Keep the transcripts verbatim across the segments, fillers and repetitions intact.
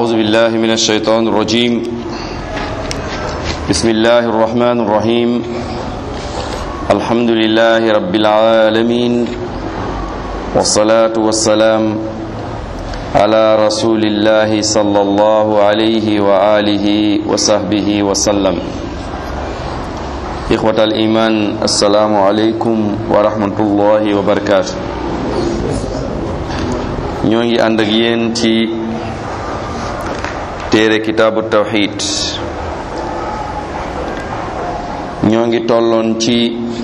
أعوذ بالله من الشيطان الرجيم بسم الله الرحمن الرحيم الحمد لله رب العالمين والصلاة والسلام على رسول الله صلى الله عليه وآله وصحبه وسلم إخوة الإيمان السلام عليكم ورحمة الله وبركاته ñoo ngi ànd ak yéen ci téere kitaabu tawxid ñoo ngi tolloon ci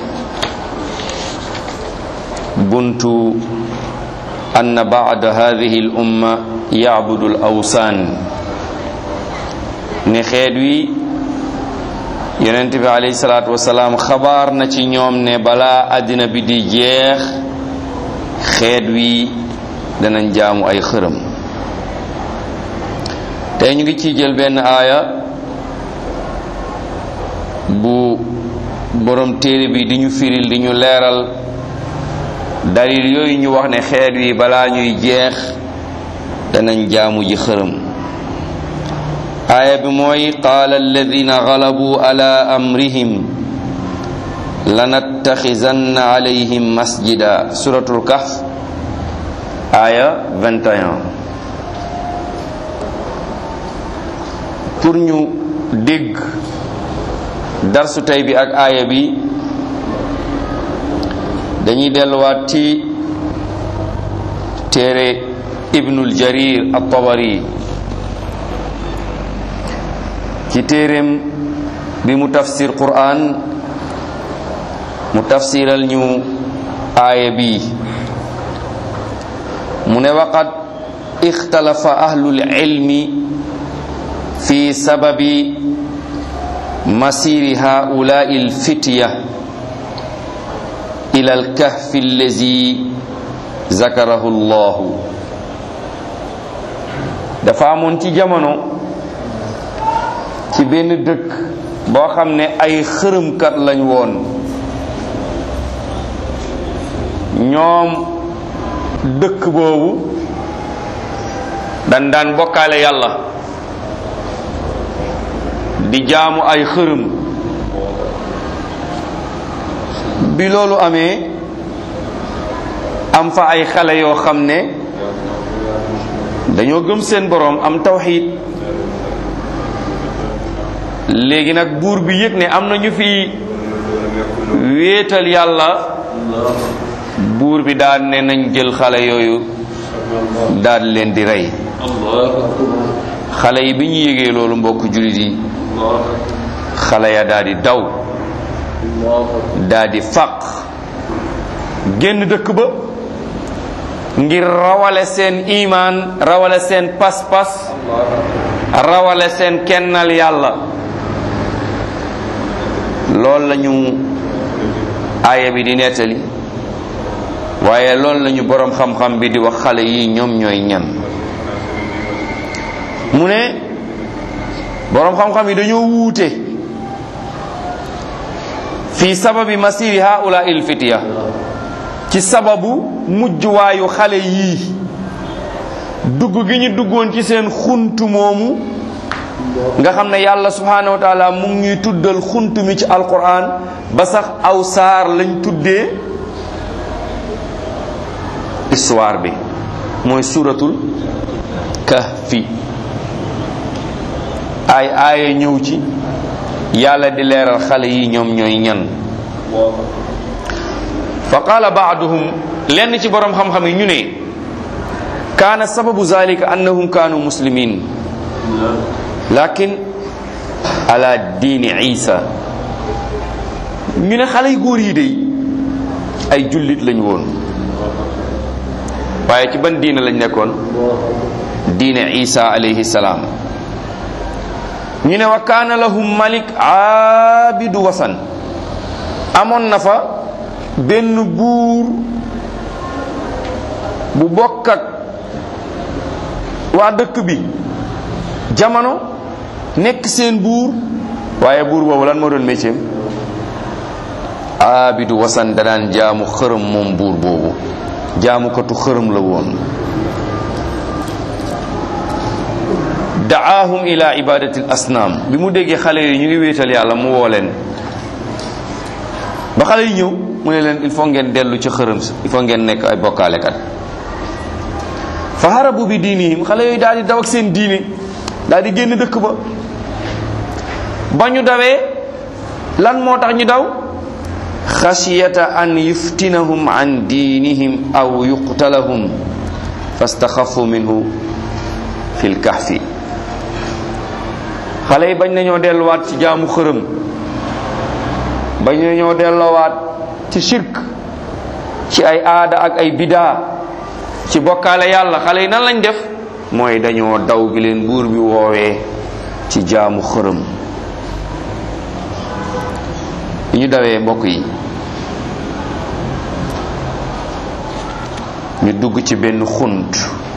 buntu anna ba'da hadhihi al umma ya'budu al awsan ne xeet wi yonent bi alayhi salaatu wasalaam xabaar na ci ñoom ne balaa àddina bi di jeex xeet wi danañ jaamu ay xërëm tey ñu ngi ciy jël benn aaya bu borom téere bi di ñu firil di ñu leeral dalil yooyu ñu wax ne xeet wi balaa ñuy jeex danañ jaamu ji xërëm aaya bi mooy qaala alladina galabu ala amrihim lanattaxizanna alayhim masjida suratul kahf aaya vingt et un pour ñu dégg darsu tey bi ak aaya bi dañuy delluwaat ci téere ibnul jarir at-tabari ci téereem bi mu tafsir qur'an mu tafsiral ñu aaya bi mu ne waqad ixtalafa ahlul ilmi fi sababi masiri haulaai alfitya ila alkahfi allazi zakarahu llahu dafa amoon ci jamono ci benn dëkk boo xam ne ay xërëmkat lañ woon ñoom dëkk boobu dan daan bokkaale yàlla di jaamu ay xërëm bi loolu amee am fa ay xale yoo xam ne dañoo gëm seen boroom am tawxiid léegi nag buur bi yëg ne am na ñu fi wéetal yàlla buur bi daal ne nañ jël xale yooyu daal leen di rey xale yi bi ñu yégee loolu mbokk jullit yi xale ya daal di daw daal di fàq génn dëkk ba ngir rawale seen imaan rawale seen pas-pas rawale seen kennal yàlla loolu lañu aaya bi di nettali waaye loolu lañu boroom xam-xam bi di wax xale yi ñoom ñooy ñan mu ne boroom xam-xam yi dañoo wuute fi sababi masiri haula il fitya ci sababu mujjuwaayu xale yii dugg gi ñu duggoon ci seen xuntu moomu nga xam ne yàlla subhanahu wa taala mu ngi ñuy tuddal xuntu mi ci alquran ba sax aw saar lañ tuddee histoire bi mooy suratul kahfi ay aaya ñëw ci yàlla di leeral xale yi ñoom ñooy ñan fa qaala baaduhum lenn ci boroom xam-xam yi ñu ne kaana sababu zalika annahum kaanu muslimin lakin ala diini isa ñu ne xale yu góor yi de ay jullit lañu woon waaye ci ban diine lañ nekkoon diine isa alayhi salaam ñu ne wa kaana lahum malik aabidu wasan amoon na fa benn buur bu bokk ak waa dëkk bi jamono nekk seen buur waaye buur boobu lan moo doon métier aabidu wasan da daan jaamu xërëm moom buur boobu jaamukatu xërëm la woon daahum ila ibadati al asnaam bi mu déggee xale yi ñu ngi wéetal yàlla mu woo leen ba xale yi ñëw mu ne leen il faut ngeen dellu ci xërëm sa il faut ngeen nekk ay bokkaalekat fa harabu bi diinihim xale yooyu daal di daw ak seen diine daal di génn dëkk ba ba ñu dawee lan moo tax ñu daw xasiyata an yuftinahum an diinihim aw yuqtalahum fastaxafu minhu fil kahfi xale yi bañ nañoo delluwaat ci jaamu xërëm bañ nañoo delluwaat ci shirk ci ay aada ak ay bidaa ci bokkaale yàlla xale yi nan lañ def mooy dañoo daw gi leen buur bi woowee ci jaamu xërëm bi ñu dawee mbokk yi ñu dugg ci benn xunt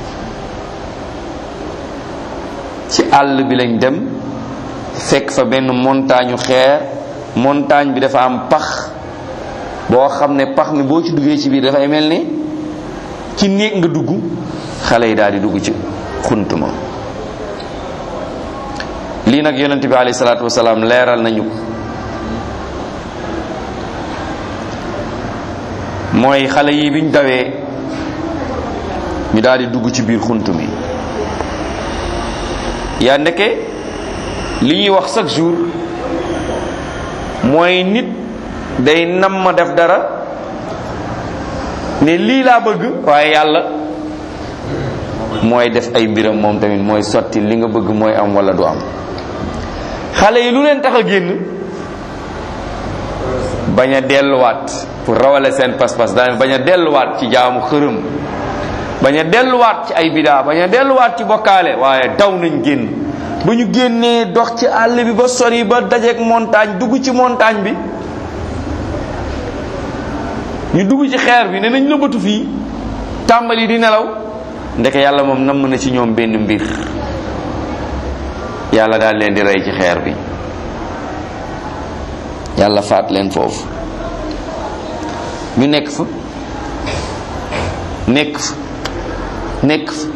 ci àll bi lañ dem fekk fa benn montagne xeer montagne bi dafa am pax boo xam ne pax mi boo ci duggee ci biir dafay mel ni ci néeg nga dugg xale yi daal di dugg ci xunt ma lii nag yonent bi alayhi salaatu wasalaam leeral nañu ko mooy xale yi biñ dawee ñu daal di dugg ci biir xunt mi yaa ndeke li ñuy wax chaque jour mooy nit day nam ma def dara ne lii laa bëgg waaye yàlla mooy def ay mbiram moom tamit mooy sotti li nga bëgg mooy am wala du am xale yi lu leen tax a génn bañ a delluwaat pour rawale seen pas-pas daan bañ a delluwaat ci jaamu xërëm bañ a delluwaat ci ay bidaa bañ a delluwaat ci bokkaale waaye daw nañ génn ba ñu génnee dox ci àll bi ba sori ba dajeek montagne dugg ci montagne bi ñu dugg ci xeer bi ne nañ nëbbatu fii tàmbali di nelaw ndeke yàlla moom namm na ci ñoom benn mbir yàlla daal leen di rey ci xeer bi yàlla faat leen foofu ñu nekk fa nekk fa nekk fa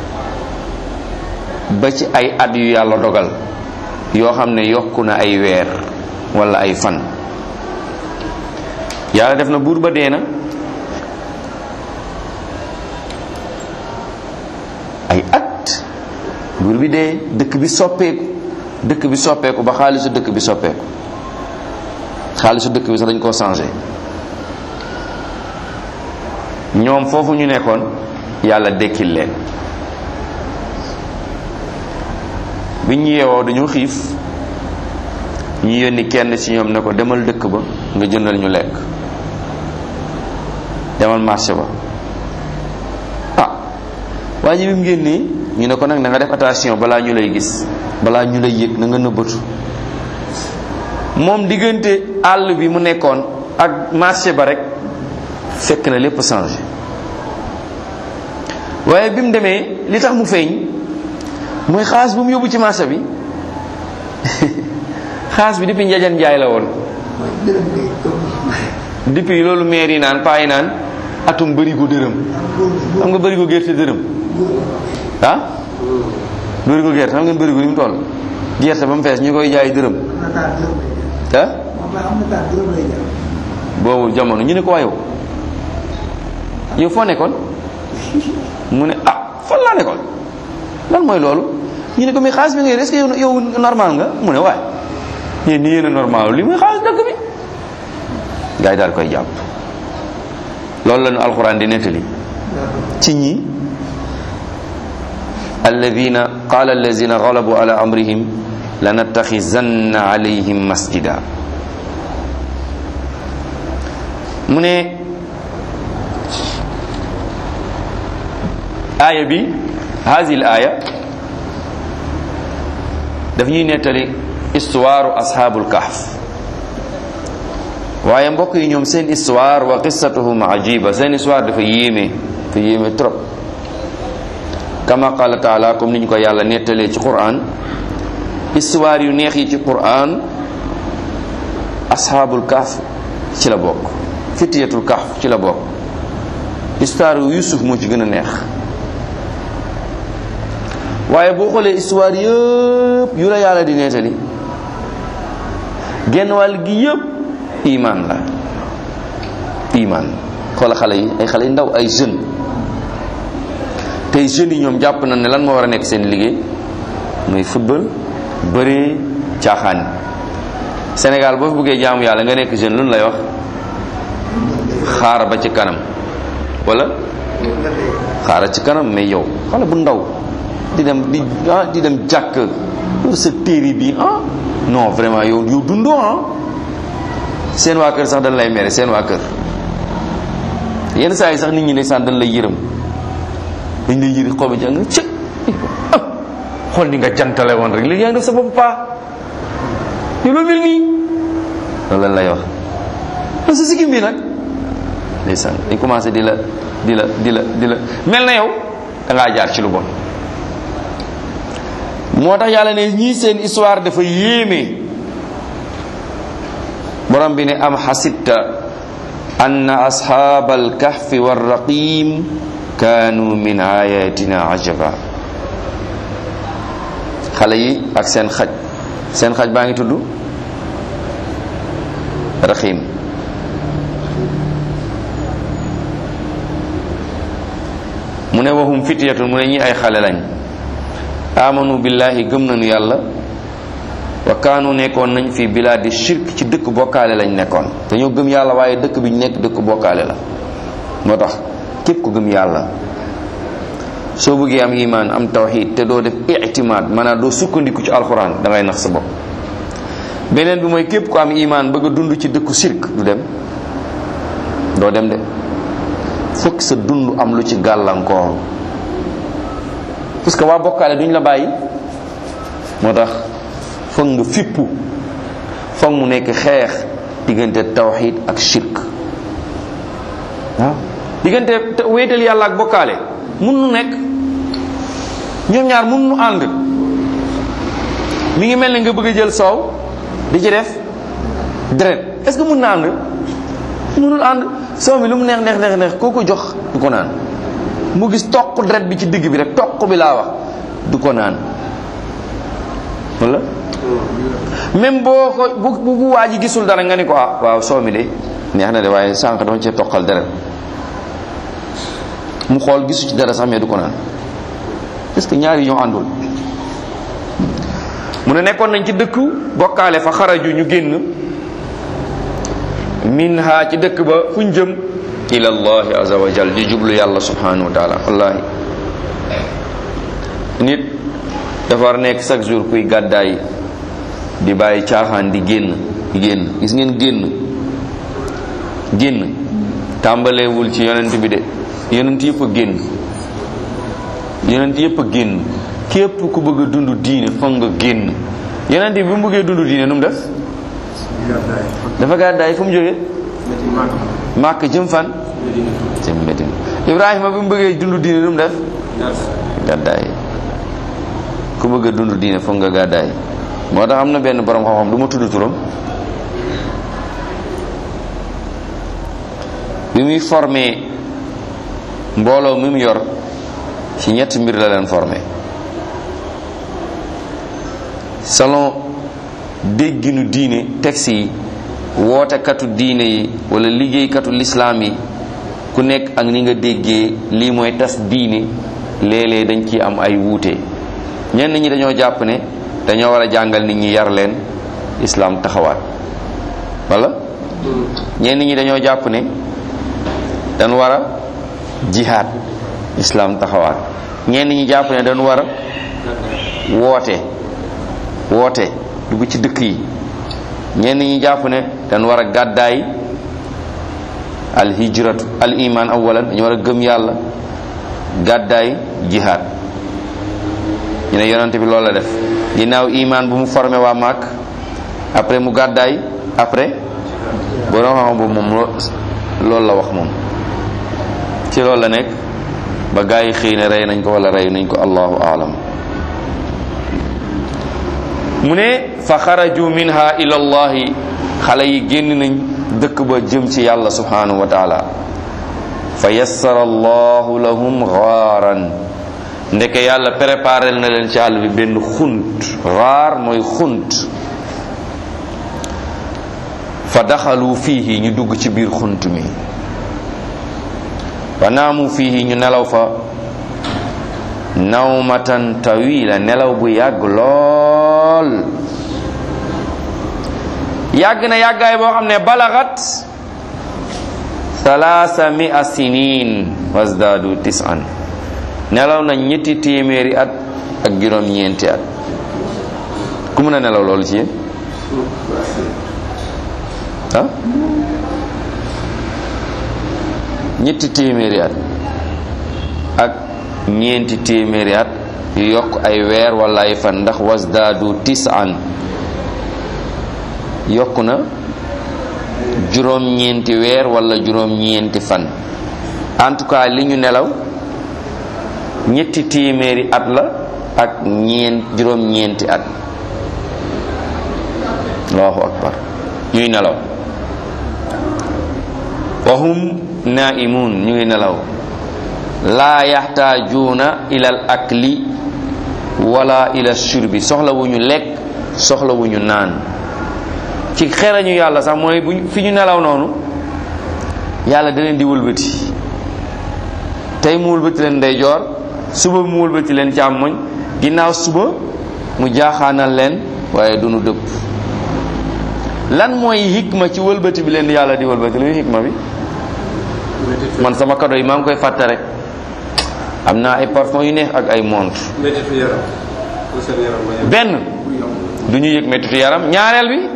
ba ci ay at yu yàlla dogal yoo xam ne yokku na ay weer wala ay fan yàlla def na buur ba dee na ay at buur bi dee dëkk bi soppeeku dëkk bi soppeeku ba xaalisu dëkk bi soppeeku xaalisu dëkk bi sax dañ koo changé ñoom foofu ñu nekkoon yàlla dekkil leen bi ñu yeewoo dañu xiif ñu yónni kenn ci ñoom ne ko demal dëkk ba nga jëndal ñu lekk demal marché ba ah waa ji bi mu génnee ñu ne ko nag na nga def attention balaa ñu lay gis balaa ñu lay yëg na nga nëbbatu moom diggante àll bi mu nekkoon ak marché ba rek fekk na lépp changé waaye bi mu demee li tax mu feeñ mooy xaas bu mu yóbbu ci marché bi xaas bi depuis njajan njaay la woon depuis loolu maire yi naan paa yi naan atum bërigo dërëm xam nga bërigo gerte dërëm ah bërigo gerte xam ngeen bërigo ni mu toll gerte ba mu fees ñu koy jaay dërëm ah boobu jamono ñu ne ko waa yow yow foo nekkoon mu ne ah fan laa nekkoon lan mooy loolu ñu ne ko mais xaalis bi nga yor est-ce que yow yow normal nga mu ne waaye yéen ni yéen a normal li muy xaalis dëkk bi gars yi daal koy jàpp loolu la ñu alxuraan di nettali ci ñi alladina qala alladina galabu ala amrihim lanattaxizanna alayhim masjida mu ne aaya bi hasil aaya daf ñuy nettali histoire ashabul kahf waaye mbokk yi ñoom seen histoire wa qissatuhum ajiba seen histoire dafa yéeme dafa yéeme trop kama qala taala comme ni ñu ko yàlla nettalee ci Qur'an histoire yu neex yi ci Qur'an ashabul kahf ci la bokk fitiyatul kahf ci la bokk histoire yu Yusuf moo ci gën a neex waaye boo xoolee histoire yëpp yu la yàlla di nettali genn wàll gi yëpp iman la iman. xoola xale yi ay xale yu ndaw ay jeunes tey jeunes yi ñoom jàpp na ne lan moo war a nekk seen liggéey muy football bëri caaxaan. Sénégal boo fi bëggee jaamu yàlla nga nekk jeune lu lay wax xaar ba ci kanam wala xaara ci kanam. mais yow xale bu ndaw di dem di ah di dem jàkk loolu sa téere bi ah non vraiment yow yow dundoo ah. seen waa kër sax dañ lay mere seen waa kër yenn saa yi sax nit ñi ne saan dañ lay yërëm dañ lay yëri xobi jàng ci ah xool ni nga jantale woon rek léegi yaa ngi def sa bopp paa yow loolu mel nii loolu lañ lay wax. parce que sikkim bi nag ndeysaan dañ commencé di la di la di la di la mel na yow da ngaa jaar ci lu bon. moo tax yàlla ne ñii seen histoire dafa yéeme. borom bi ne am xasibta anna ashaabal kahfi war raqim kaanu min ayatina ajaba. xale yi ak seen xaj seen xaj baa ngi tudd raqim. mu ne waxum fityatun mu ne ñi ay xale lañ amanu billahi gëm nañu yàlla wa kaanu nekkoon nañ fi bilaadi shirk ci dëkk bokkaale lañ nekkoon. dañoo gëm yàlla waaye dëkk bi ñu nekk dëkk bokkaale la. moo tax képp ku gëm yàlla soo bëggee am iman am tawxid te doo def ictimaad maanaam doo sukkandiku ci alxuraan da ngay nax sa bopp. beneen bi mooy képp ku am iman bëgg a dund ci dëkku shirk du dem doo dem de fokk sa dund am lu ci gàllankoor parce que waa bokkaale duñ la bàyyi. moo tax foog nga fippu foog mu nekk xeex diggante tawxid ak shirk. waaw diggante wéetal yàlla ak bokkaale mun nu nekk ñoom ñaar mun nu ànd. mi ngi mel ni nga bëgg a jël soow di ci def deret est-ce que mun na ànd munul ànd. soow mi lu mu neex neex neex neex koo ko jox du ko naan. mu gis toq deret bi ci digg bi rek toq bi laa wax du ko naan wala même boo ko bu bu waa ji gisul dara nga ni ko ah waaw soow mi de neex na de waaye sànq dama cee toqal deret mu xool gisu ci dara sax mais du ko naan est-ce que ñaari ñoo àndul. mu ne nekkoon nañ ci dëkku bokkaale fa xaraju ñu génn minha ci dëkk ba fuñ jëm ila allahi azza wa jal di jublu yàlla subhanahu wa taala. wallahi nit dafa war nekk chaque jour kuy gàddaay di bàyyi caaxaan di génn di génn gis ngeen génn génn tàmbaleewul ci yonent bi de yonent yëpp a génn yonent yëpp a génn képp ku bëgg a dund diine foog nga génn. yonent bi bu mu bëggee dund diine nu mu def dafa gàddaay fu mu jógee Màkk jëm fan jëm Medina. Ibrahima bi mu bëggee dund diine nu mu def gàddaay. ku bëgg a dund diine foog nga gàddaay. moo tax am na benn borom xam-xam du ma tudd turam bi muy formé mbooloo mi mu yor ci ñetti mbir la leen formé. selon dégginu diine texte yi wootekatu diine yi wala liggéeykatu lislaam yi ku nekk ak ni nga déggee lii mooy tas diine léeg-léeg dañ ci am ay wuute. ñenn ñi dañoo jàpp ne dañoo war a jàngal nit ñi yar leen islaam taxawaat wala ñenn ñi dañoo jàpp ne dañ war a jihaad islaam taxawaat. ñenn ñi jàpp ne dañ war a woote woote dugg ci dëkk yi. ñenn ñi jàpp ne dañ war a gàddaay al hijratu al iman awalan dañu war a gëm yàlla gàddaay jihaad. ñu ne yonante bi loolu la def ginnaaw iman bu mu formé waa Màkk après mu gàddaay après boo doon xam boobu moom loolu la wax moom ci loolu la nekk ba gaa yi xëy na rey nañ ko wala rey nañ ko allahu aalam. mu ne fa xaraju minha ila allahi xale yi génn nañ dëkk ba jëm ci yàlla subhanahu wa taala fa yassara allahu lahum gaaran ndeke yàlla préparé na leen ci àll bi benn xunt. gaar mooy xunt. fa daxalu fiihi ñu dugg ci biir xunt mi. fa naamu fiihi ñu nelaw fa nawmatan tawila nelaw bu yàgg lool. yàgg na yàggaay boo xam ne balagat salaasa mia sinin wasdaadu tisan nelaw na ñetti téeméeri at ak juróom ñeenti at. ku mën a nelaw loolu ci yéen ah ñetti téeméeri at ak ñeenti téeméeri at yu yokk ay weer wala ay fan ndax wasdaadu tisan yokk na juróom-ñeenti weer wala juróom-ñeenti fan. en tout cas li ñu nelaw ñetti téeméeri at la ak ñeent juróom-ñeenti at. allahu akbar ñuy nelaw. wahum naimun ñu ngi nelaw. laa yaxtaajuuna ilal akli wala ila shurbi soxlawuñu lekk soxlawuñu naan. ci xerañu yàlla sax mooy bu fi ñu nelaw noonu yàlla da leen di wëlbati. tey mu wëlbati leen ndeyjoor suba mu wëlbati leen càmmoñ ginnaaw suba mu jaaxaanal leen waaye du nu dëpp. lan mooy hikma ci wëlbati bi leen yàlla di wëlbati luy hikma bi. man sama kado yi maa ngi koy fàtte rek am naa ay parfum yu neex ak ay montre. benn du ñu yëg mettitu yaram. ñaareel bi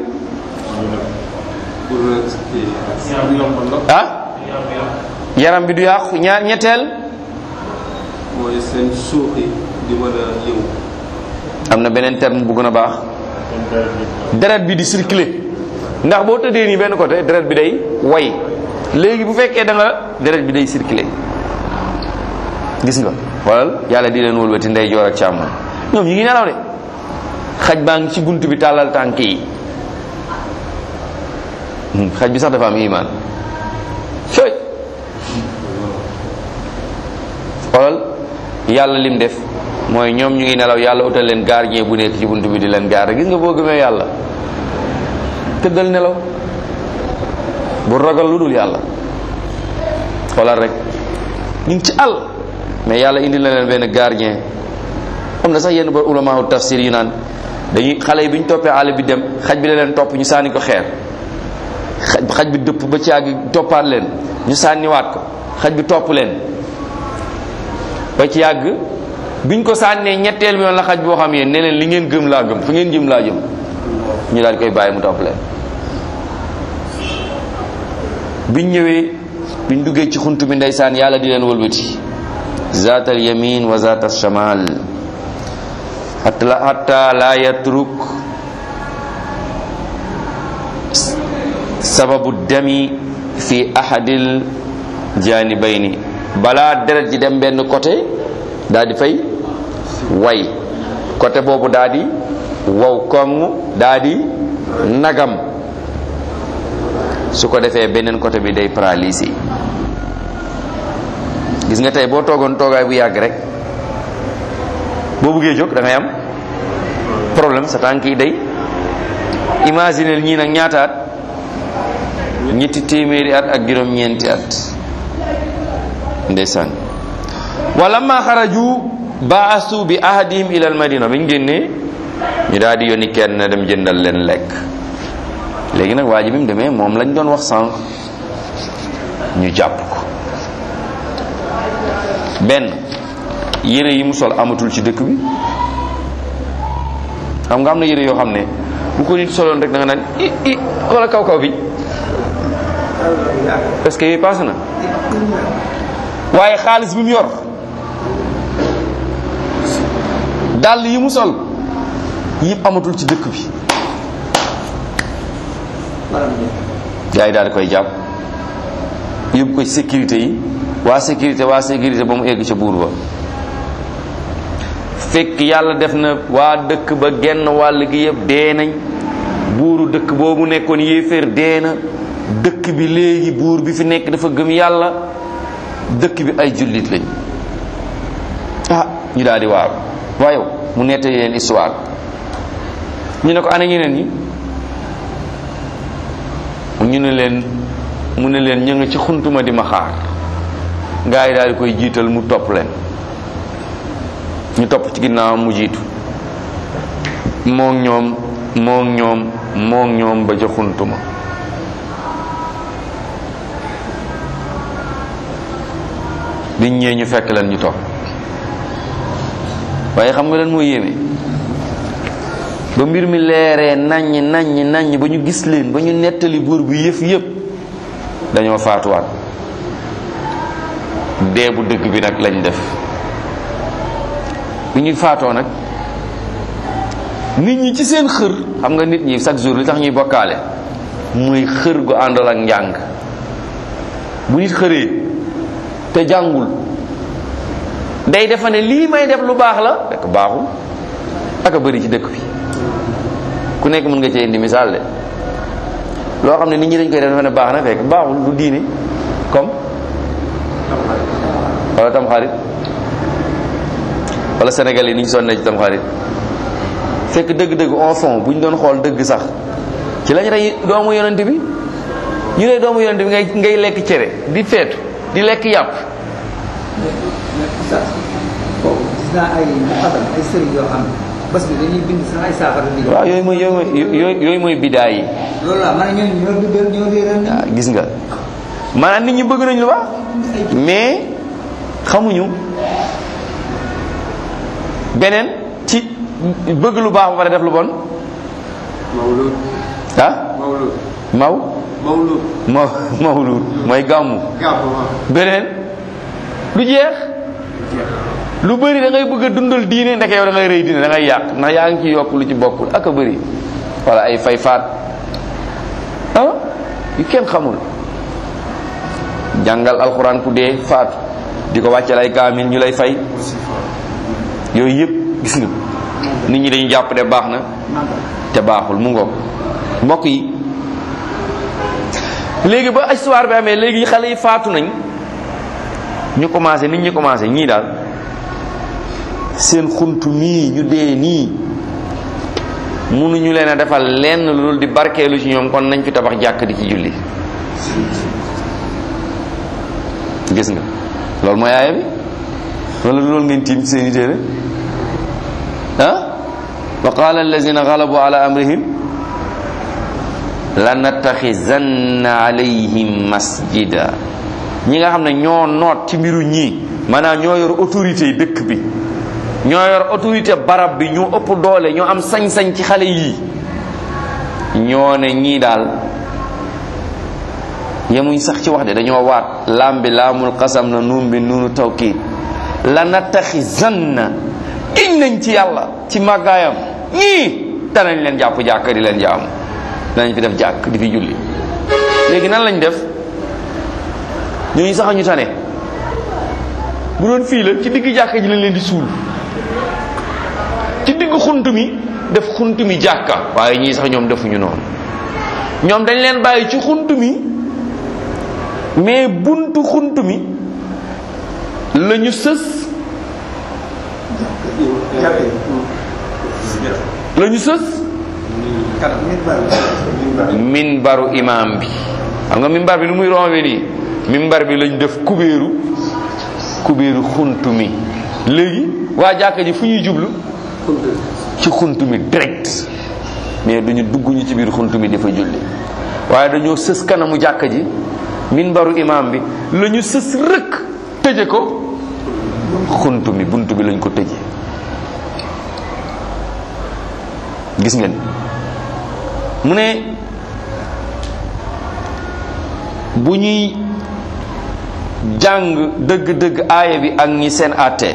ah yaram bi du yàqu. ñaar ñetteel mooy seen suux yi di mën a yëngu. am na beneen terme bu gën a baax. deret bi di circuler ndax boo tëddee nii benn côté deret bi day way léegi bu fekkee da nga deret bi day circuler gis nga xoolal yàlla di leen wëlbati ndeyjoor ak càmmoñ. ñoom ñu ngi nelaw de xaj baa ngi ci bunt bi tàllal tànk yi. xaj bi sax dafa am iman sooy xoolal yàlla lim def mooy ñoom ñu ngi nelaw yàlla utal leen gardien bu nekk ci bunt bi di leen garder. gis nga boo gëmee yàlla tëddal nelaw bu ragal lu dul yàlla. xoolal rek ñu ngi ci àll mais yàlla indi na leen benn gardien. am na sax yenn ba ulama tafsir yu naan dañuy xale yi bi ñu toppee àll bi dem xaj bi la leen topp ñu sànni ko xeer. xaj xaj bi dëpp ba ci yàgg toppaat leen ñu sànniwaat ko xaj bi topp leen ba ci yàgg biñ ko sànnee ñetteel bi yoon la xaj boo xam yéen ne leen li ngeen gëm laa gëm fu ngeen jëm laa jëm ñu daal di koy bàyyi mu topp leen. biñ ñëwee biñ duggee ci xunt bi ndeysaan yàlla di leen wëlbati zaatal yamin wa zaatal shamal hatta la yatruk sababu dami fi ahadil janibayni. balaa deret ji dem benn côté daal di fay way côté boobu daal di wow koŋ daal di nagam su ko defee beneen côté bi day paralysé. gis nga tey boo toogoon toogaay bu yàgg rek boo buggee jóg da ngay am problème sa tànk yi day. imaginer ñii nag ñaata at ñetti téeméeri at ak juróom-ñeenti at ndeysaan. wala ma xaraju baasu bi ahadihim ila al madina bañ génnee ñu daal di yónni kenn na dem jëndal leen lekk. léegi nag waa ji bi mu demee moom lañ doon wax sànq ñu jàpp ko. benn yére yi mu sol amatul ci dëkk bi. xam nga am na yére yoo xam ne bu ko nit soloon rek da nga naan i i wala kaw kaw bi parce que yooyu passé na. waaye xaalis bi mu yor dàll yi mu sol yëpp amatul ci dëkk bi. gars yi daal di koy jàpp yóbbu ko ci sécurité yi waa sécurité waa sécurité ba mu egg ca buur ba. fekk yàlla def na waa dëkk ba genn wàll gi yëpp dee nañ. buuru dëkk boobu nekkoon yéeféer dee na. dëkk bi léegi buur bi fi nekk dafa gëm yàlla. dëkk bi ay jullit lañ. ah ñu daal di waaru waaye yow mu nettali leen histoire ñu ne ko ana ñeneen ñi ñu ne leen mu ne leen ñu nga ci xuntuma di ma xaar gaa yi daal di koy jiital mu topp leen ñu topp ci ginnaawam mu jiitu moo ñoom moo ñoom moo ñoom ba ca xuntuma biñ ñëwee ñu fekk leen ñu toog waaye xam nga leen moo yéeme ba mbir mi leeree naññ naññ naññ ba ñu gis leen ba ñu nettali buur bi yëf yëpp dañoo faatuwaat dee bu dëgg bi nag lañ def bi ñuy faatoo nag nit ñi ci seen xër xam nga nit ñi chaque jour li tax ñuy bokkaale muy xër gu àndal ak njàng bu nit xëree te jàngul day defa ne lii may def lu baax la fekk baaxul ak a bëri ci dëkk bi ku nekk mën nga cee indi misaal de loo xam ne nit ñi dañ koy def dafa ne baax na fekk baaxul du diine comme wala tamxarit wala Sénégal yi ni ñu sonnee ci tamxarit fekk dëgg-dëgg en fond bu ñu doon xool dëgg sax ci lañ rey doomu yonent bi ñu ne doomu yonent bi ngay ngay lekk cere di feetu di lekk yàpp. gis naa ay muqaddam ay sëriñ yoo xam ne bés bi dañuy bind sax ay saafara di waaw yooyu mooy yooyu yooyu mooy bidaa yi. loolu la man ñooñu ñoo duggal ñoo réeral. waaw gis nga maanaam nit ñi bëgg nañ lu baax mais xamuñu beneen ci bëgg lu baax ba pare def lu bon. mawlud. ah. mawlud. maw. mawlud. maw mawlud mooy gàmmu. gàmmu. beneen du jeex. lu bëri da ngay bëgg a dundal diine ndeke yow da ngay rëy diine da ngay yàq ndax yaa ngi ci yokk lu ci bokkul ak a bëri wala ay fay faat ah yu kenn xamul jàngal alxuraan ku dee faatu di ko wàccal ay kaamil ñu lay fay yooyu yëpp gis nga nit ñi dañu jàpp ne baax na te baaxul mu ngoog mbokk yi léegi ba histoire bi amee léegi xale yi faatu nañ ñu commencé nit ñi commencé ñii daal seen xuntu mii ñu dee nii mënuñu leen a defal lenn loolu di barkeelu ci ñoom kon nañ fi tabax jàkk di ci julli gis nga loolu mooy aaya bi wala loolu ngeen tiim ci seeni téere ah wa qaala allazina galabu ala amrihim lanattaxizanna alayhim masjida ñi nga xam ne ñoo noot ci mbiru ñii maanaam ñoo yor autorité yi dëkk bi ñoo yor autorité barab bi ñoo ëpp doole ñoo am sañ-sañ ci xale yii ñoo ne ñii daal yemuñ sax ci wax de dañoo waat laam bi laamul xasam na nuun bi nuunu tawkiid la nattaxizanna iñ nañ ci yàlla ci màggaayam ñii danañ leen jàpp jàkk di leen jaamu danañ fi def jàkk di fi julli léegi nan lañ def ñooñu sax ñu tane bu doon fii la ci digg jàkka ji lañ leen di suul ci digg xunt mi def xunt mi jàkka waaye ñii sax ñoom defuñu noonu ñoom dañ leen bàyyi ci xunt mi mais buntu xunt mi la ñu sës la ñu sës minbaru imam bi xam nga minbar bi lu muy rombe nii minbar bi lañ def kubéeru kubéeru xunt mi léegi waa jàkka ji fu ñuy jublu ci xunt mi direct mais duñu dugg ñu ci biir xunt mi dafa julli waaye dañoo sës kanamu jàkka ji minbaru imam bi la ñu sës rëkk tëje ko xunt mi bunt bi lañ ko tëje gis ngeen mu ne bu ñuy jàng dëgg-dëgg aaya bi ak ñi seen àtte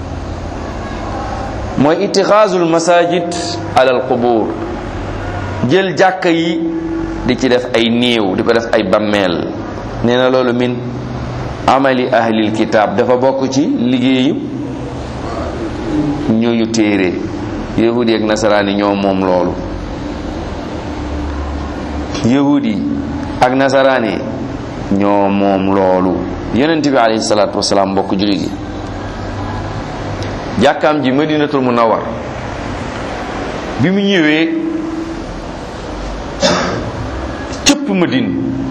mooy itixaasul masajid alal qubur jël jàkka yi di ci def ay néew di ko def ay bammeel nee na loolu min amali ahlil kitaab dafa bokk ci liggéeyu ñooñu téere yahudi ak nasaraani ñoo moom loolu yahudi ak nasaraani ñoo moom loolu yonent bi alayhi salaatu wasalaam mbokk jullit yi jàkkaam ji Madinatul Munawwar bi mu ñëwee cëpp Madina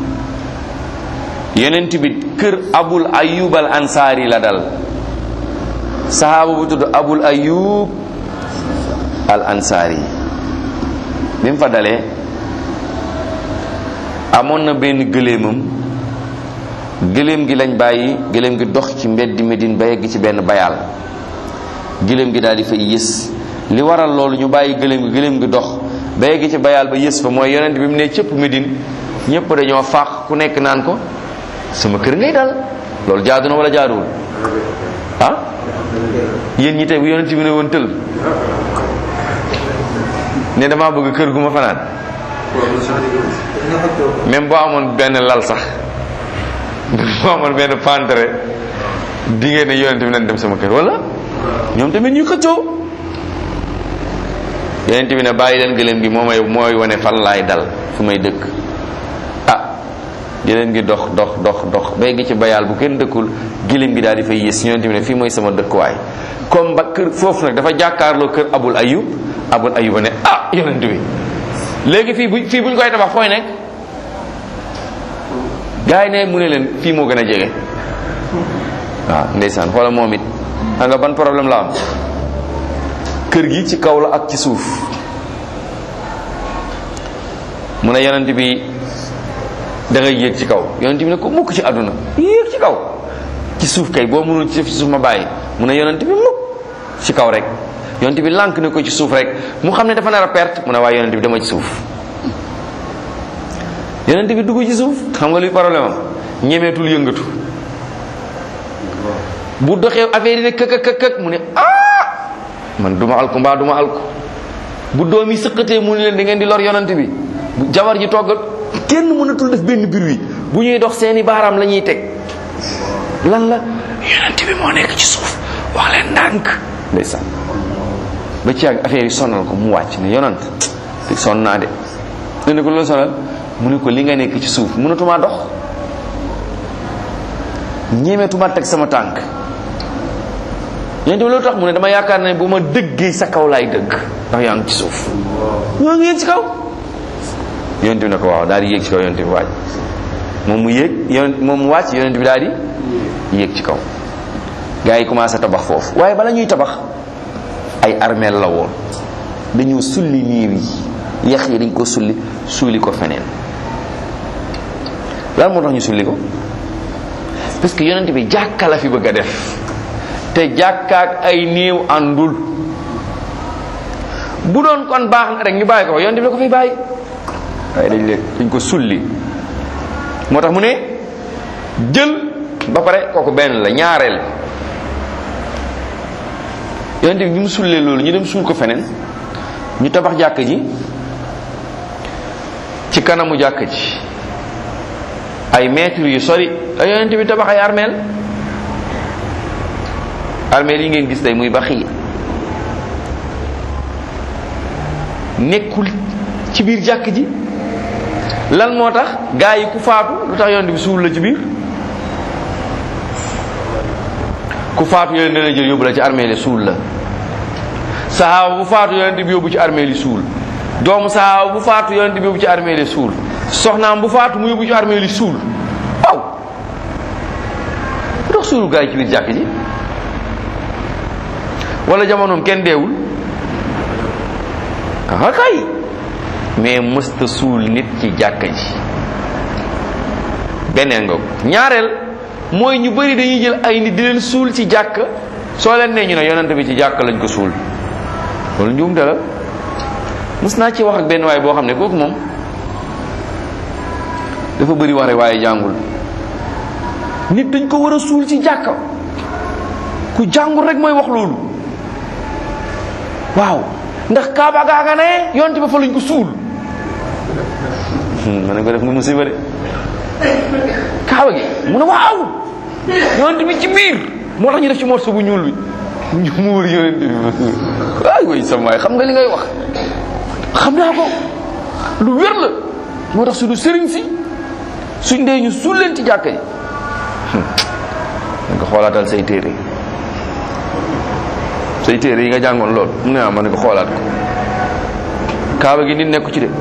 yonent bi kër Abul Ayyub al Ansari la dal. sahaaba bu tudd Abul Ayyub al Ansari bi mu fa dalee amoon na benn gëléemam gëléem gi lañ bàyyi gëléem gi dox ci mbeddi Medine ba yegg ci benn bayaal gëléem gi daal di fay yës li waral loolu ñu bàyyi gëléem gi gëléem gi dox ba yegg ci bayaal ba yës fa mooy yonent bi mu ne cëpp Medine ñëpp dañoo faax ku nekk naan ko sama kër ngay dal. loolu jaadu na wala jaaduwul ah yéen ñi tey bu yonent bi ne woon tël ne damaa bëgg kër gu ma fanaan même boo amoon benn lal sax boo amoon benn pantere di ngeen ne yonent bi nañ dem sama kër wala ñoom tamit ñu xëccoo. yonent bi ne bàyyi leen gëléem gi moo may mooy wane fan laay dal fu may dëkk. ah gëléem gi dox dox dox dox bay gi ci bayaal bu kenn dëkkul gëléem gi daal di fay yées yonent bi ne fii mooy sama dëkkuwaay. comme ba kër foofu nag dafa jàkkaarloo kër Abul Ayyub Abul Ayyub ne ah yonent bi léegi fii bu fii bu ñu koy tabax fooy nekk gars yi ne mu ne leen fii moo gën a jege. waaw ndeysaan xoola moom it xam nga ban problème la am kër gi ci kaw la ak ci suuf mu ne yonent bi da ngay yéeg ci kaw yonent bi ne ko mukk ci àdduna yéeg ci kaw ci suuf kay boo mënul ci suuf ma bàyyi mu ne yonent bi mukk ci kaw rek yonent bi lànk ne ko ci suuf rek mu xam ne dafa nar a perte mu ne waaye yonent bi dama ci suuf yonent bi dugg ci suuf xam nga luy problème am ñemeetul yëngatu bu doxee affaire yi ne këk këk këk mu ne ah man duma alku mbaa duma alku bu doom yi sëqatee mu ne leen da ngeen di lor yonent bi bu jabar ji togg kenn mënatul def benn bruit bu ñuy dox seeni baaraam la ñuy teg lan la yonent bi moo nekk ci suuf wax leen ndànk ndeysaan ba ci ak affaire yi sonal ko mu wàcc ne yonent te sonn naa de ne ne ko loolu sonal mu ne ko li nga nekk ci suuf mënatumaa dox ñemeetuma teg sama tànk yonent bi loolu tax mu ne dama yaakaar ne bu ma dëggee sa kaw laay dëgg ndax yaa ngi ci suuf ñoo ngi yéeg ci kaw yonent bi ne ko waaw daal di yéeg ci kaw yonent bi wàcc moom mu yéeg yonent moom mu wàcc yonent bi daal di yéeg ci kaw gars yi commencé tabax foofu waaye bala ñuy tabax ay armeel la woon dañoo sulli niir yi yax yi dañ ko sulli suuli ko feneen lan moo tax ñu sulli ko parce que yonent bi jàkka la fi bëgg a def te jàkkaak ay néew àndul bu doon kon baax na rek ñu bàyyi ko yonent bi la ko fi bàyyi waaye dañ leen dañ ko sulli moo tax mu ne jël ba pare kooku benn la ñaareel yonent bi bi mu sullee loolu ñu dem suul ko feneen ñu tabax jàkk ji ci kanamu jàkk ji ay mètres yu sori la yonent bi tabax ay armeel armeel yi ngeen gis tey muy Baxiya nekkul ci biir jàkk ji lan moo tax gaa yi ku faatu lu tax yonent bi suul la ci biir ku faatu yonent dana jël yóbbu la ci armeel yi suul la sahaaba bu faatu yonent bi yóbbu ci armeel yi suul doomu sahaaba bu faatu yonent bi yóbbu ci armeel yi suul soxnaam bu faatu mu yóbbu ci armeel yi suul waaw lu tax suulu gaa yi ci biir jàkk ji wala jamonoom kenn deewul ah kay mais mësta suul nit ci jàkka ji beneen nga ñaareel mooy ñu bari dañuy jël ay nit di leen suul ci jàkk soo leen nee ñu ne yonent bi ci jàkk lañ ko suul loolu njuumte la mës naa ci wax ak benn waay boo xam ne kooku moom dafa bëri wax rek waaye jàngul nit dañ ko war a suul ci jàkka ku jàngul rek mooy wax loolu waaw ndax kaaba gaa nga ne yonent ba fa lañ ko suul ma ne ko def nga musiba de kaaba gi mu ne waaw yonent bi ci biir moo tax ñu def ci morso bu ñuul bi ñu muur yonent bi ay way sama waay xam nga li ngay wax xam naa ko lu wér la moo tax suñu sëriñ si suñ dee ñu suul leen ci jàkka yi nga xoolaatal say téere say téere yi nga jàngoon lool mu ne ah ma ne ko xoolaat ko kaaba gi nit nekku ci de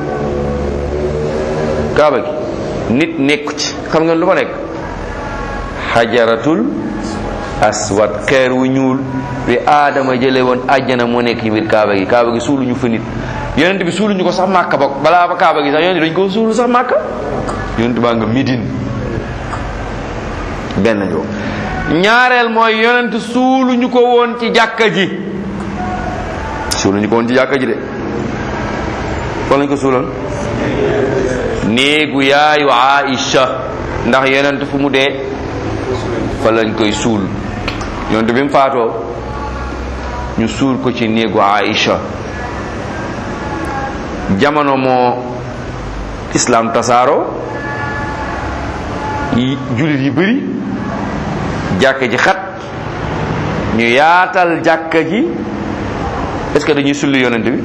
kaaba gi nit nekku ci xam nga lu fa nekk xajaratul aswad xeer wu ñuul bi aadama jële woon àjjana moo nekk ci biir kaaba gi kaaba gi suuluñu fa nit yonent bi suuluñu ko sax màkka bokk balaa ba kaaba gi sax yonent dañ ko suulu sax màkka yonent baa nga Médine benn yow ñaareel mooy yonent suuluñu ko woon ci jàkka ji suuluñu ko woon ci jàkka ji de fan lañ ko suuloon néegu yaayu Aïcha ndax yonent fu mu dee fa lañ koy suul yonent bi mu faatoo ñu suul ko ci néegu Aïcha jamono moo islam tasaaroo yi jullit yi bëri jàkka ji xat ñu yaatal jàkka ji est-ce que dañuy sulli yonent bi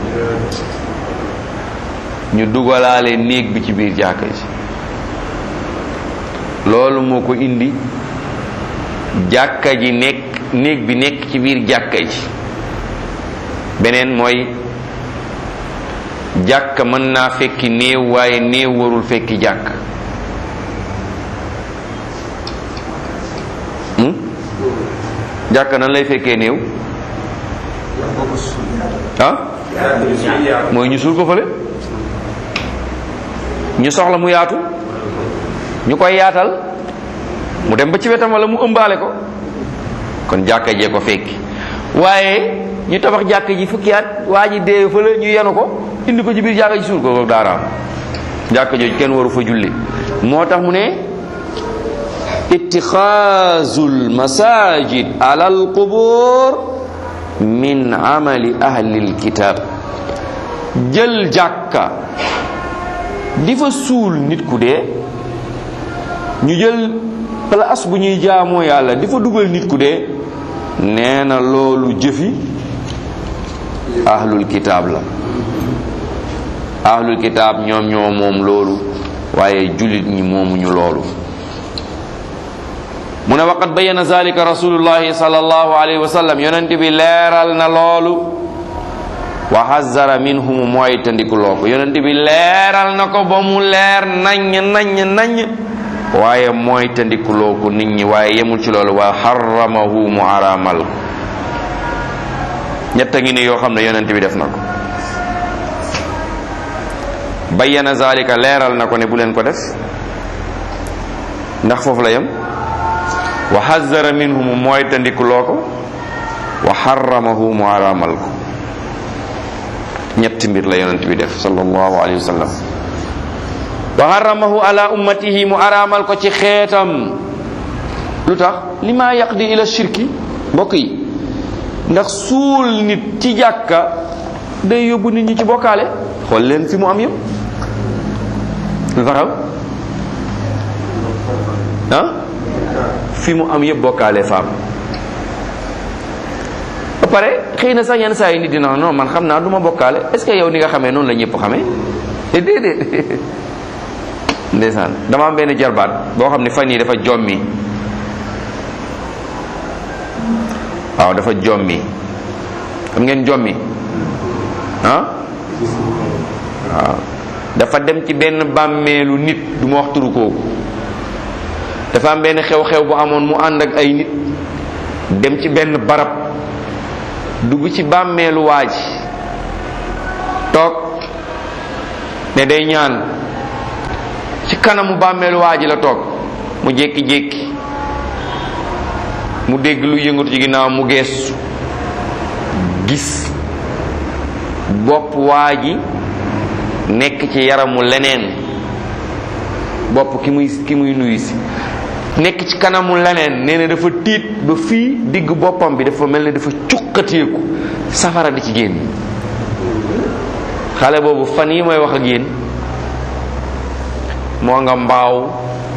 ñu dugalaale néeg bi ci biir jàkka ji loolu moo ko indi jàkka ji nekk néeg bi nekk ci biir jàkka ji beneen mooy jàkka mën naa fekki néew waaye néew warul fekki jàkk jàkka nan lay fekkee néew ah mooy ñu suul ko fële ñu soxla mu yaatu ñu koy yaatal mu dem ba ci wetam wala mu ëmbaale ko kon jàkka jee ko fekki waaye ñu tabax jàkka ji fukki at waa ji dee fële ñu yenu ko indi ko ci biir jàkka ji suul ko ko daaraam jàkka jooju kenn waru fa julli moo tax mu ne ittixaazul masajid ala al qubur min amali ahlil kitab jël jàkka di fa suul nit ku dee ñu jël place bu ñuy jaamoo yàlla di fa dugal nit ku dee nee na loolu jëfi ahlul kitaab la ahlul kitaab ñoom ñoo moom loolu waaye jullit ñi moomuñu loolu mu ne waqad bayyana zalika rasulullahi sallallahu alayhi wa sallam yonent bi leeral na loolu wa hazzara minhum mooy tandikuloo ko yonent bi leeral na ko ba mu leer naññ naññ naññ waaye mooy tandikuloo ko nit ñi waaye yemul ci loolu wa harramahu mu araamal ko ñett ngi ni yoo xam ne yonent bi def na ko bayyana zalika leeral na ko ne bu leen ko def ndax foofu la yem wa hazzara minhum mooy tandikuloo ko wa harramahu mu araamal ko ñetti mbir la yonent bi def sallallahu alayhi wa sallam wa harramahu ala ummatihi mu araamal ko ci xeetam lu tax li ma yaqdi ila shirki mbokk yi ndax suul nit ci jàkka day yóbbu nit ñi ci bokkaale xool leen fi mu am yëpp lu taxaw ah fi mu am yëpp bokkaale faam ba pare xëy na sax yenn saa yi nit dina non man xam naa du ma bokkaale est-ce que yow ni nga xamee noonu la ñëpp xamee te déedéet ndeysaan dama am benn jarbaat boo xam ne fan yi dafa jommi waaw dafa jommi xam ngeen jommi ah waaw dafa dem ci benn bàmmeelu nit du ma wax turu kooku dafa am benn xew-xew bu amoon mu ànd ak ay nit dem ci benn barab dugg ci bàmmeelu waa ji toog ne day ñaan ci kanamu bàmmeelu waa ji la toog mu jékki-jékki mu dégg lu yëngatu ci ginnaaw mu geesu gis bopp waa ji nekk ci yaramu leneen bopp ki muy ki muy nuyu si nekk ci kanamu leneen nee na dafa tiit ba fii digg boppam bi dafa mel ne dafa cuqateeku safara di ci génn xale boobu fan yi may wax ak yéen moo nga mbaaw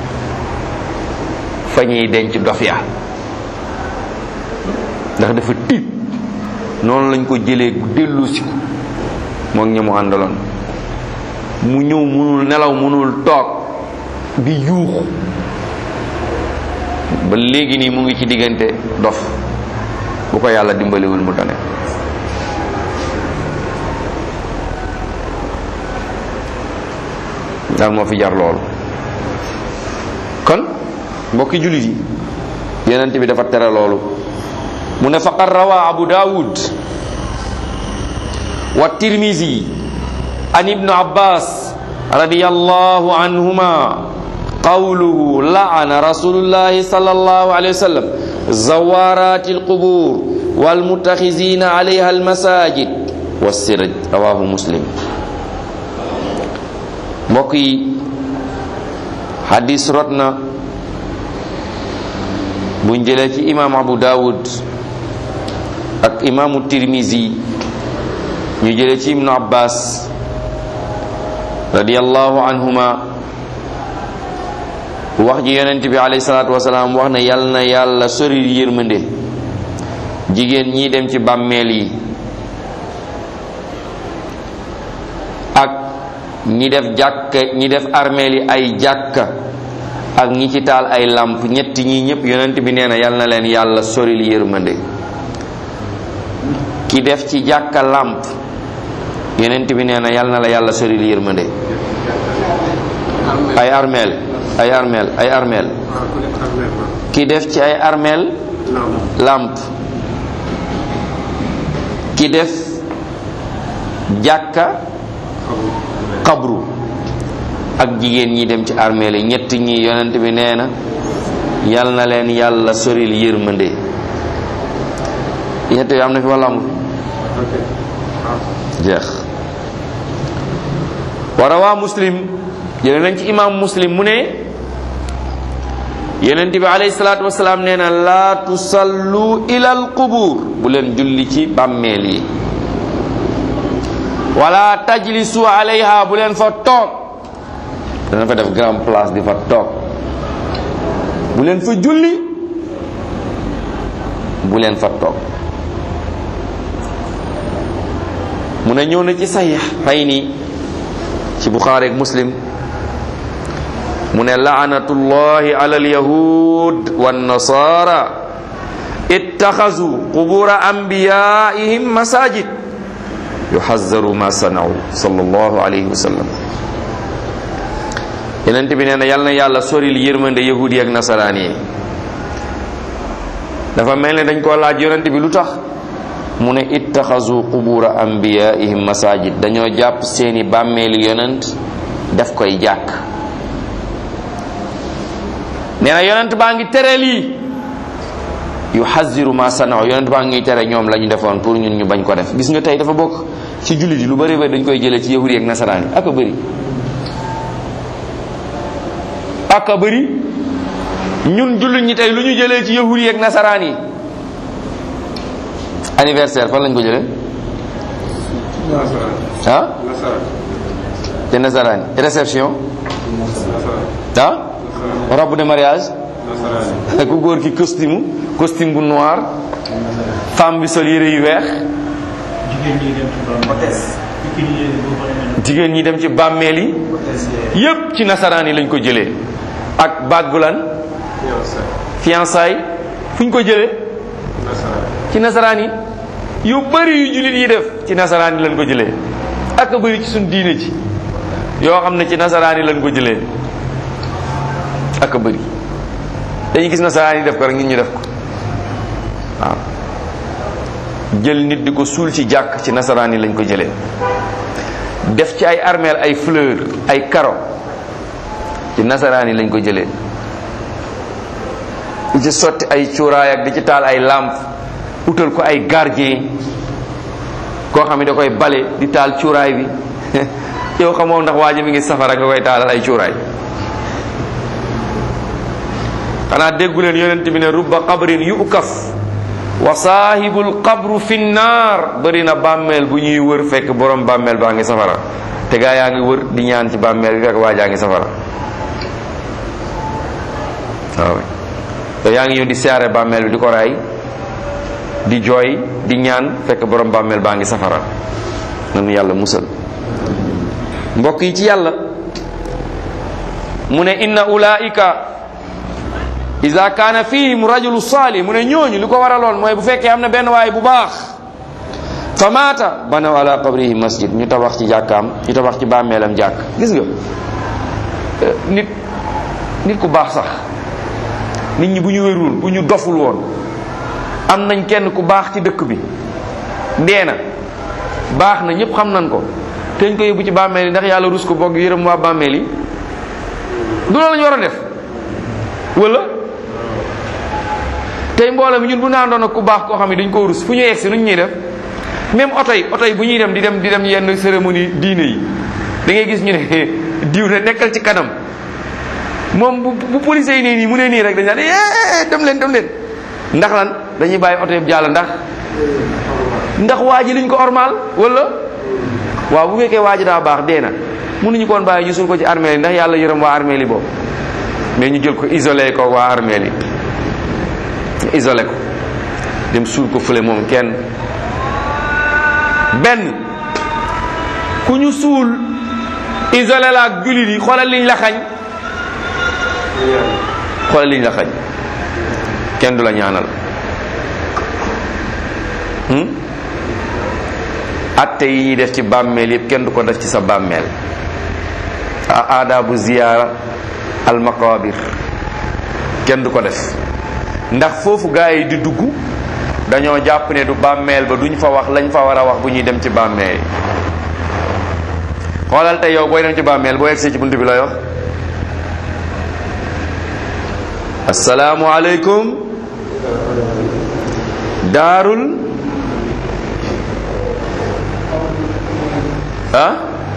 fa ñuy denc dof ya ndax dafa tiit noonu lañ ko jëlee dellusi ko moom ña mu àndaloon mu ñëw munul nelaw munul toog di yuuxu ba léegi nii mu ngi ci diggante dof bu ko yàlla dimbaliwul mu tane. daal moo fi jar loolu. kon mbokki jullit yi yonent bi dafa tere loolu. mu ne faqad rawa abu daawud wa tirmizi an ibnu abbas radiyallahu anhuma qawluhu la'ana rasulullahi sallallahu alayhi wa sallam zawarati alqubur wal muttakhizina alayha almasajid was-siraj rawahu muslim. mbokk yi hadis rot na buñ jëlee ci imam abu daawud ak imaamu tirmizi ñu jëlee ci ibnu abbas radiyallahu anhuma wax ji yonent bi alayhi salaatu wasalaam wax na yal na yàlla sori yërmande jigéen ñi dem ci bàmmeel yi ak ñi def jàkka ñi def armeel yi ay jàkka ak ñi ci taal ay làmp ñetti ñi ñëpp yonent bi nee na yal na leen yàlla soril yërmande. ki def ci jàkka làmp yonent bi nee na yal na la yàlla soril yërmande. ay armeel ay armeel ay armeel ki def ci ay armeel làmp ki def jàkka xabru ak jigéen ñi dem ci armeel yi ñett ñi yonent bi nee na yal na leen yàlla soril yërmande. ñett yi am na fi walla amul jeex. wa rawaa muslim jëlee nañ ci imam muslim mu ne yonent bi alayhi salaatu wasalaam nee na laa tusallu ilal qubur bu leen julli ci bàmmeel yi wala tajlisu alayha bu leen fa toog dana fa def grand place di fa toog bu leen fa julli bu leen fa toog. mu ne ñëw na ci saxiix fay ni ci buxaari ak muslim mu ne laanatullahi ala alyahud wannasara ittaxazu qubura anbiyaihim masajid yuhazzaru ma sanau sallallahu alayhi wa sallam. yenent bi nee na yal na yàlla soril yërmande yahudi ak nasaraan yi. dafa mel ne dañ koo laaj yonent bi lu tax mu ne ittaxazu qubura anbiyaihim masajid dañoo jàpp seeni bàmmeeli yonent def koy jàkk. nee na yonent baa ngi tere lii yuhazziru ma sanau yonent baa ngi tere ñoom la ñu defoon pour ñun ñu bañ ko def. gis nga tey dafa bokk ci jullit yi lu bëri bëri dañ koy jëlee ci yahudi ak nasaraan yi ak a bëri ak a bëri ñun jullit ñi tey lu ñu jëlee ci yahudi ak nasaraan yi. anniversaire fan lañ ko jëlee ah te nasaraan yi réception ah robe de mariage ku góor ki costume costume bu noir femme bi sol yére yu weex jigéen ñi dem ci bàmmeel yi yépp ci nasaraan yi lañ ko jëlee ak bàggulan fiançailles fu ñu ko jëlee ci nasaraan yi yu bari yu jullit yi def ci nasaraan yi lañ ko jëlee ak a bari ci suñ diine ji yoo xam ne ci nasaraan yi lañ ko jëlee ak a bari dañuy gis nasaraan yi def ko rek nit ñu def ko waaw jël nit di ko suul ci jàkk ci nasaraan yi lañ ko jëlee def ci ay armeel ay fleur ay karo ci nasaraan yi lañ ko jëlee di ci sotti ay cuuraay ak di ci taal ay lampe utal ko ay gardien koo xam ne da koy bale di taal cuuraay bi yow xamoo ndax waa ji mi ngi safara nga koy taalal ay cuuraay. xanaa déggu leen yonent bi ne rubba qabrin yukaf wa saahibul qabru fi naar bëri na bàmmeel bu ñuy wër fekk borom bàmmeel baa ngi safara te gaa yaa ngi wër di ñaan ci bàmmeel bi fekk waa jaa ngi safara waaw te yaa ngi ñëw di siyaare bàmmeel bi di ko raay di jooy di ñaan fekk borom bàmmeel baa ngi safara nanu yàlla musal. mbokk yi ci yàlla mu ne inna ulaika iza kaana fihim rajulu salih mu ne ñooñu li ko waraloon mooy bu fekkee am na benn waay bu baax fa maata banaw ala qabrihi masjid ñu tabax ci jàkkaam ñu tabax ci bàmmeelam jàkk. gis nga nit nit ku baax sax nit ñi bu ñu wérul bu ñu doful woon am nañ kenn ku baax ci dëkk bi dee na baax na ñëpp xam nañ ko teñ ko yóbbu ci bàmmeel yi ndax yàlla rus ko bokk yërëm waa bàmmeel yi du loolu lañu war a def wala tey mbooloo mi ñun bu naan doon ak ku baax koo xam ne dañ koo rus fu ñu egsi nuñ ñuy def même oto yi oto yi bu ñuy dem di dem di dem yenn cérémonie diine yi da ngay gis ñu ne diw ne nekkal ci kanam moom bu bu police yi nii nii mu ne nii rek dañ naan eh dem leen dem leen ndax lan dañuy bàyyi oto yëpp jàll ndax ndax waa ji liñ ko ormal wala waaw bu fekkee waa ji daa baax dee na mënuñu koon bàyyi ñu suul ko ci armeel yi ndax yàlla yërëm waa armeel yi boobu mais ñu jël ko isolé ko waa armeel yi isolé ko dem suul ko fële moom kenn benn ku ñu suul isolé la ak jullit yi xoolal liñ la xañ xoolal liñ la xañ kenn du la ñaanal atte yi ñuy def ci bàmmeel yëpp kenn du ko def ci sa bàmmeel aadabu ziyaara al maqabir kenn du ko def ndax foofu gaa yi di dugg dañoo jàpp ne du bàmmeel ba duñ fa wax lañ fa war a wax bu ñuy dem ci bàmmeel yi xoolal tey yow booy dem ci bàmmeel boo egsee ci buntu bi lay wax assalaamu aleykum daarul ah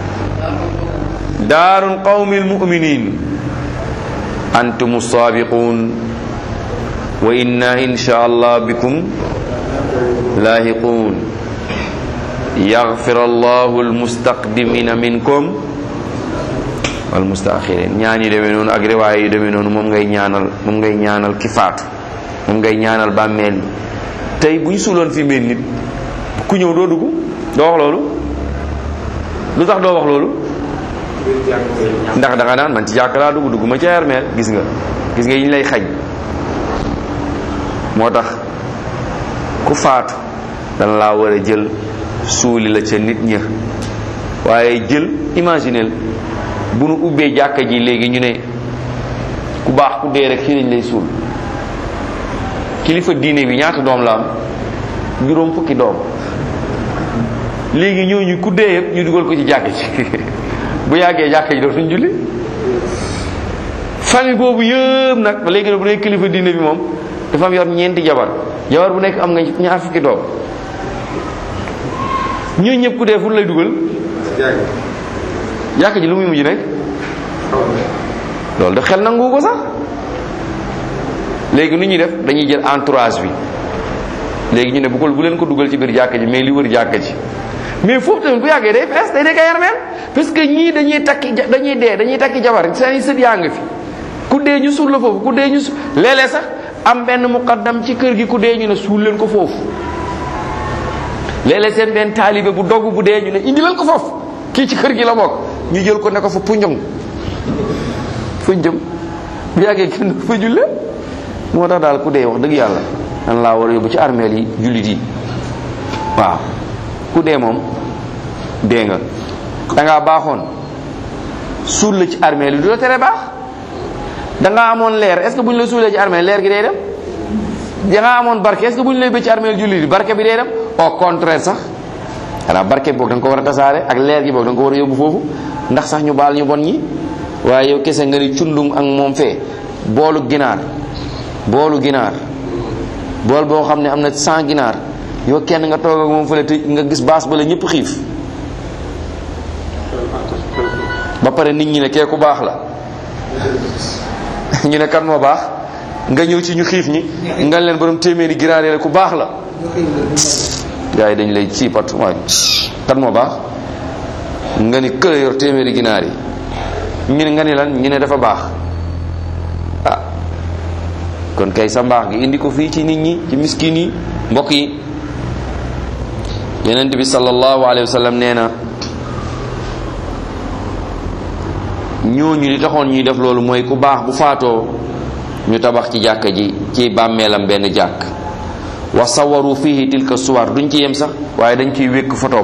daarul qawmil mu'minin antum saabiqun wa inna insha allah bikum laahiqun yaghfir allahu almustaqdimina minkum wal mustaaxirin ñaan yi demee noonu ak riwaay yi demee noonu moom ngay ñaanal moom ngay ñaanal ki faatu moom ngay ñaanal bàmmeel yi tey bu ñu suuloon fi mel nit ku ñëw doo dugg doo wax loolu lu tax doo wax loolu ndax da nga naan man ci jàkk laa dugg dugg ma ci armeel gis nga gis nga yi ñu lay xañ moo tax ku faatu dana laa war a jël suuli la ca nit ña waaye jël imaginel bu nu ubbee jàkka ji léegi ñu ne ku baax ku dee rek fii lañ lay suul kilifa diine bi ñaata doom la am juróom fukki doom léegi ñooñu ku dee yëpp ñu dugal ko ci jàkka ji bu yàggee jàkka ji dootuñ julli famille boobu yëpp nag léegi bu dee kilifa diine bi moom dafa am yor ñeenti jabar jabar bu nekk am nga ñaar fukki doom ñooñu ñëpp ku dee fu lay dugal jàkka ji lu muy mujj nekk loolu da xel nangu ko sax léegi nu ñuy def dañuy jël entourage bi léegi ñu ne bu ko bu leen ko dugal ci biir jàkka ji mais li wër jàkka ji mais foofu tamit bu yàggee day fees day nekk ay armeel parce que ñii dañuy takki dañuy dee dañuy takki jabar seen sët yaa nga fi ku dee ñu suul la foofu ku dee ñu suul léeg-léeg sax am benn muqaddam ci kër gi ku dee ñu ne suul leen ko foofu léeg-léeg seen benn taalibe bu dogg bu dee ñu ne indi leen ko foofu kii ci kër gi la bokk ñu jël ko ne ko fa punjong fa jëm bu yàggee kenn fa julle moo tax daal ku dee wax dëgg yàlla dan laa war a yóbbu ci armeel yi jullit yi waaw ku dee moom dee nga dangaa baaxoon suul la ci armeel yi du la tere baax dangaa amoon leer est-ce que bu ñu la suulee ci armeel leer gi day dem dangaa amoon barke est-ce que bu ñu la yóbbee ci armeel jullit yi barke bi day dem au contraire sax xanaa barke boog da nga ko war a tasaare ak leer gi boog da nga ko war a yóbbu foofu ndax sax ñu baal ñu bon ñi waaye yow kese nga ni cundum ak moom fee boolu ginaar boolu ginaar bool boo xam ne am na cent ginaar yow kenn nga toog ak moom fële te nga gis baas ba la ñëpp xiif ba pare nit ñi ne kee ku baax la ñu ne kan moo baax nga ñëw ci ñu xiif ñi nga leen borom téeméeri ginaar yi ku baax la gars yi dañ lay ci pat waaye kan moo baax nga ni kële yor téeméeri ginaar yi ñu ne nga ni lan ñu ne dafa baax ah kon kay sa mbaax gi indi ko fii ci nit ñi ci miskin yi mbokk yi yonent bi sallallahu alayhi wa sallam nee na ñooñu li taxoon ñuy def loolu mooy ku baax bu faatoo ñu tabax ci jàkka ji ci bàmmeelam benn jàkk wa sawaru fihi tilka suwar duñ ci yem sax waaye dañ ciy wékk photoom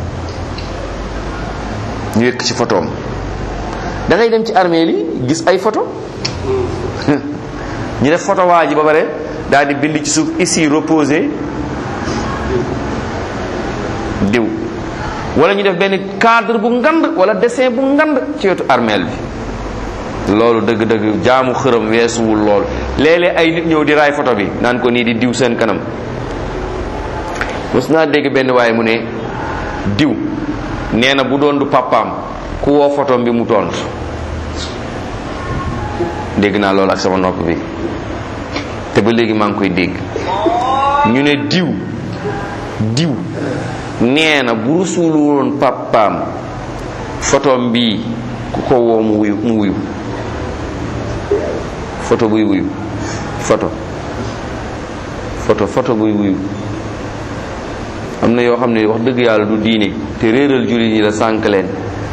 ñu wékk ci photoom da ngay dem ci armeel yi gis ay photo ñu def photo waa ji ba pare daal di bind ci suuf ici reposé diw wala ñu def benn cadre bu ngand wala dessin bu ngand ci wetu armeel bi loolu dëgg-dëgg jaamu xërëm weesuwul lool léeg-léeg ay nit ñëw di raay photo bi naan ko nii di diw seen kanam mos naa dégg benn waaye mu ne diw nee na bu doon du papaam ku woo photo bi mu tontu dégg naa loolu ak sama nopp bi te ba léegi maa ngi koy dégg ñu ne diw diw nee na bu rusulu woon papaam photo bi ku ko woo mu wuyu mu wuyu photo buy wuyu photo photo photo buy wuyu am na yoo xam ne wax dëgg yàlla du diine te réeral jullit ñi la sànk leen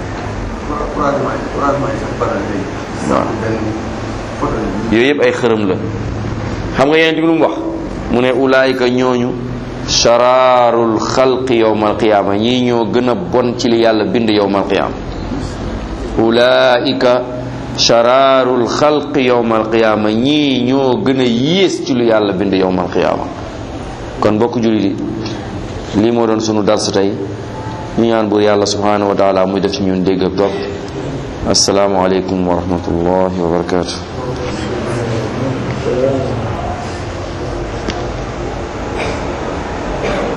waaw yooyu yëpp ay xërëm la xam nga yeneen bi lu mu wax mu ne ulaayika ñooñu sharaarul xalqi yawmal qiyaama ñii ñoo gën a bon ci li yàlla bind yawmal qiyaama ulaayika sharaarul xalqi yawmal qiyaama ñii ñoo gën a yées ci lu yàlla bind yawmal qiyaama kon bokk jullit yi lii moo doon sunu dars tey ñu ñaan buur yàlla subhanahu wa taala muy def ci ñun dégg ak topp assalaamu aleykum wa rahmatullahi wa barakatuh